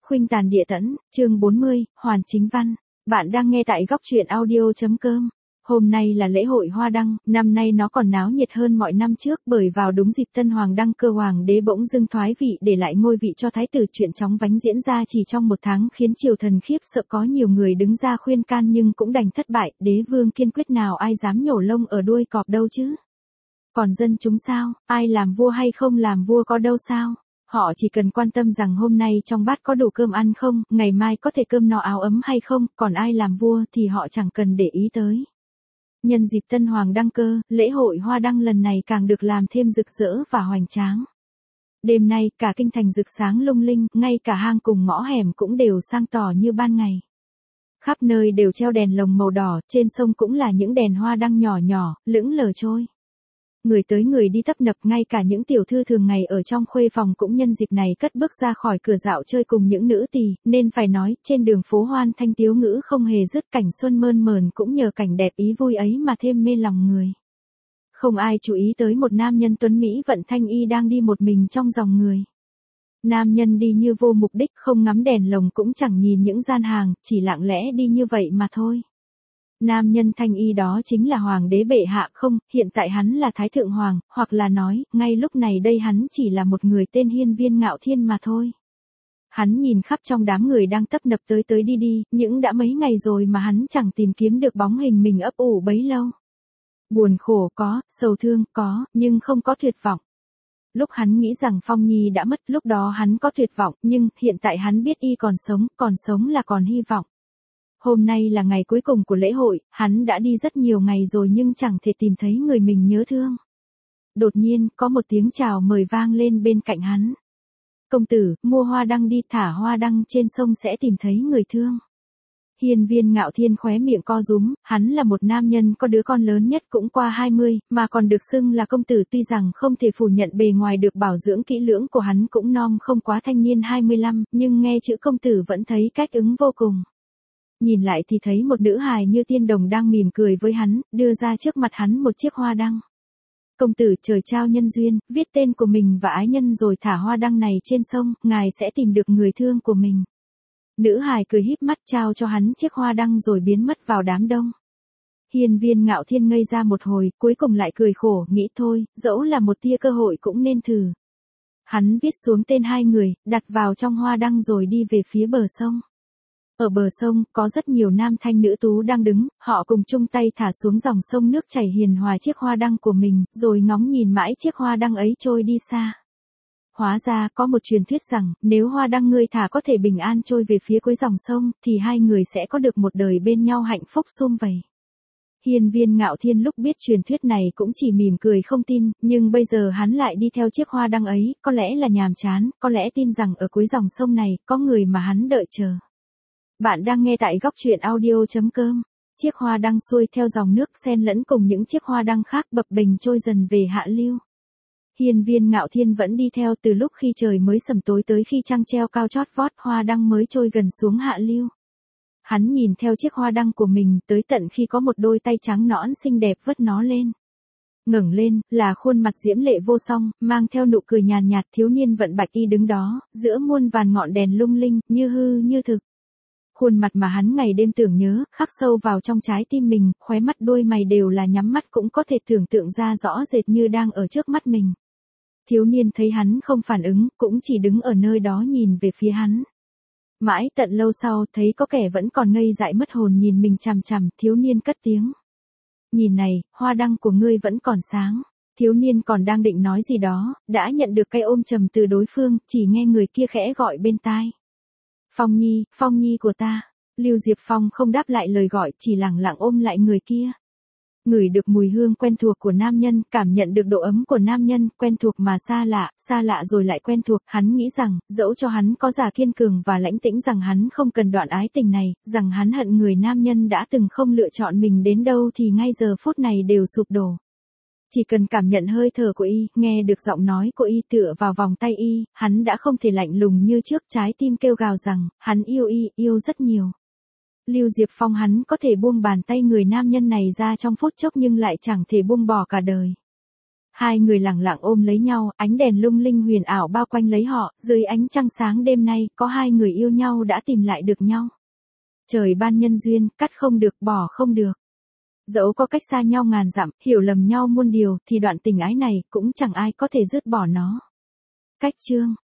Khuynh tàn địa tẫn, chương 40, Hoàn Chính Văn. Bạn đang nghe tại góc truyện audio.com. Hôm nay là lễ hội hoa đăng, năm nay nó còn náo nhiệt hơn mọi năm trước bởi vào đúng dịp Tân Hoàng đăng cơ hoàng đế bỗng dưng thoái vị để lại ngôi vị cho thái tử, chuyện chóng vánh diễn ra chỉ trong một tháng khiến triều thần khiếp sợ, có nhiều người đứng ra khuyên can nhưng cũng đành thất bại, đế vương kiên quyết nào ai dám nhổ lông ở đuôi cọp đâu chứ. Còn dân chúng sao, ai làm vua hay không làm vua có đâu sao. Họ chỉ cần quan tâm rằng hôm nay trong bát có đủ cơm ăn không, ngày mai có thể cơm no áo ấm hay không, còn ai làm vua thì họ chẳng cần để ý tới. Nhân dịp Tân Hoàng đăng cơ, lễ hội hoa đăng lần này càng được làm thêm rực rỡ và hoành tráng. Đêm nay, cả kinh thành rực sáng lung linh, ngay cả hang cùng ngõ hẻm cũng đều sang tỏ như ban ngày. Khắp nơi đều treo đèn lồng màu đỏ, trên sông cũng là những đèn hoa đăng nhỏ nhỏ, lững lờ trôi. Người tới người đi tấp nập, ngay cả những tiểu thư thường ngày ở trong khuê phòng cũng nhân dịp này cất bước ra khỏi cửa dạo chơi cùng những nữ tỳ, nên phải nói, trên đường phố hoan thanh tiếu ngữ không hề dứt, cảnh xuân mơn mởn cũng nhờ cảnh đẹp ý vui ấy mà thêm mê lòng người. Không ai chú ý tới một nam nhân tuấn Mỹ vận thanh y đang đi một mình trong dòng người. Nam nhân đi như vô mục đích, không ngắm đèn lồng cũng chẳng nhìn những gian hàng, chỉ lặng lẽ đi như vậy mà thôi. Nam nhân thanh y đó chính là hoàng đế bệ hạ không, hiện tại hắn là thái thượng hoàng, hoặc là nói, ngay lúc này đây hắn chỉ là một người tên Hiên Viên Ngạo Thiên mà thôi. Hắn nhìn khắp trong đám người đang tấp nập tới đi đi, những đã mấy ngày rồi mà hắn chẳng tìm kiếm được bóng hình mình ấp ủ bấy lâu. Buồn khổ có, sầu thương có, nhưng không có tuyệt vọng. Lúc hắn nghĩ rằng Phong Nhi đã mất, lúc đó hắn có tuyệt vọng, nhưng hiện tại hắn biết y còn sống là còn hy vọng. Hôm nay là ngày cuối cùng của lễ hội, hắn đã đi rất nhiều ngày rồi nhưng chẳng thể tìm thấy người mình nhớ thương. Đột nhiên, có một tiếng chào mời vang lên bên cạnh hắn. Công tử, mua hoa đăng đi, thả hoa đăng trên sông sẽ tìm thấy người thương. Hiên Viên Ngạo Thiên khóe miệng co rúm, hắn là một nam nhân có đứa con lớn nhất cũng qua 20, mà còn được xưng là công tử, tuy rằng không thể phủ nhận bề ngoài được bảo dưỡng kỹ lưỡng của hắn cũng non không quá thanh niên 25, nhưng nghe chữ công tử vẫn thấy cách ứng vô cùng. Nhìn lại thì thấy một nữ hài như tiên đồng đang mỉm cười với hắn, đưa ra trước mặt hắn một chiếc hoa đăng. Công tử, trời trao nhân duyên, viết tên của mình và ái nhân rồi thả hoa đăng này trên sông, ngài sẽ tìm được người thương của mình. Nữ hài cười híp mắt trao cho hắn chiếc hoa đăng rồi biến mất vào đám đông. Hiên Viên Ngạo Thiên ngây ra một hồi, cuối cùng lại cười khổ, nghĩ thôi, dẫu là một tia cơ hội cũng nên thử. Hắn viết xuống tên hai người, đặt vào trong hoa đăng rồi đi về phía bờ sông. Ở bờ sông, có rất nhiều nam thanh nữ tú đang đứng, họ cùng chung tay thả xuống dòng sông nước chảy hiền hòa chiếc hoa đăng của mình, rồi ngóng nhìn mãi chiếc hoa đăng ấy trôi đi xa. Hóa ra, có một truyền thuyết rằng, nếu hoa đăng ngươi thả có thể bình an trôi về phía cuối dòng sông, thì hai người sẽ có được một đời bên nhau hạnh phúc sum vầy. Hiên Viên Ngạo Thiên lúc biết truyền thuyết này cũng chỉ mỉm cười không tin, nhưng bây giờ hắn lại đi theo chiếc hoa đăng ấy, có lẽ là nhàm chán, có lẽ tin rằng ở cuối dòng sông này, có người mà hắn đợi chờ. Bạn đang nghe tại góc truyện audio.com. Chiếc hoa đăng xuôi theo dòng nước xen lẫn cùng những chiếc hoa đăng khác bập bềnh trôi dần về hạ lưu. Hiên Viên Ngạo Thiên vẫn đi theo từ lúc khi trời mới sầm tối tới khi trăng treo cao chót vót, hoa đăng mới trôi gần xuống hạ lưu. Hắn nhìn theo chiếc hoa đăng của mình tới tận khi có một đôi tay trắng nõn xinh đẹp vớt nó lên. Ngẩng lên, là khuôn mặt diễm lệ vô song, mang theo nụ cười nhàn nhạt, thiếu niên vận bạch y đứng đó, giữa muôn vàn ngọn đèn lung linh, như hư như thực. Khuôn mặt mà hắn ngày đêm tưởng nhớ, khắc sâu vào trong trái tim mình, khóe mắt đôi mày đều là nhắm mắt cũng có thể tưởng tượng ra rõ rệt như đang ở trước mắt mình. Thiếu niên thấy hắn không phản ứng, cũng chỉ đứng ở nơi đó nhìn về phía hắn. Mãi tận lâu sau, thấy có kẻ vẫn còn ngây dại mất hồn nhìn mình chằm chằm, thiếu niên cất tiếng. Nhìn này, hoa đăng của ngươi vẫn còn sáng. Thiếu niên còn đang định nói gì đó, đã nhận được cái ôm trầm từ đối phương, chỉ nghe người kia khẽ gọi bên tai. Phong Nhi của ta. Lưu Diệp Phong không đáp lại lời gọi, chỉ lẳng lặng ôm lại người kia. Ngửi được mùi hương quen thuộc của nam nhân, cảm nhận được độ ấm của nam nhân, quen thuộc mà xa lạ rồi lại quen thuộc, hắn nghĩ rằng, dẫu cho hắn có giả kiên cường và lãnh tĩnh rằng hắn không cần đoạn ái tình này, rằng hắn hận người nam nhân đã từng không lựa chọn mình đến đâu thì ngay giờ phút này đều sụp đổ. Chỉ cần cảm nhận hơi thở của y, nghe được giọng nói của y tựa vào vòng tay y, hắn đã không thể lạnh lùng như trước, trái tim kêu gào rằng, hắn yêu y, yêu rất nhiều. Lưu Diệp Phong hắn có thể buông bàn tay người nam nhân này ra trong phút chốc nhưng lại chẳng thể buông bỏ cả đời. Hai người lẳng lặng ôm lấy nhau, ánh đèn lung linh huyền ảo bao quanh lấy họ, dưới ánh trăng sáng đêm nay, có hai người yêu nhau đã tìm lại được nhau. Trời ban nhân duyên, cắt không được, bỏ không được. Dẫu có cách xa nhau ngàn dặm, hiểu lầm nhau muôn điều, thì đoạn tình ái này cũng chẳng ai có thể dứt bỏ nó. Cách chương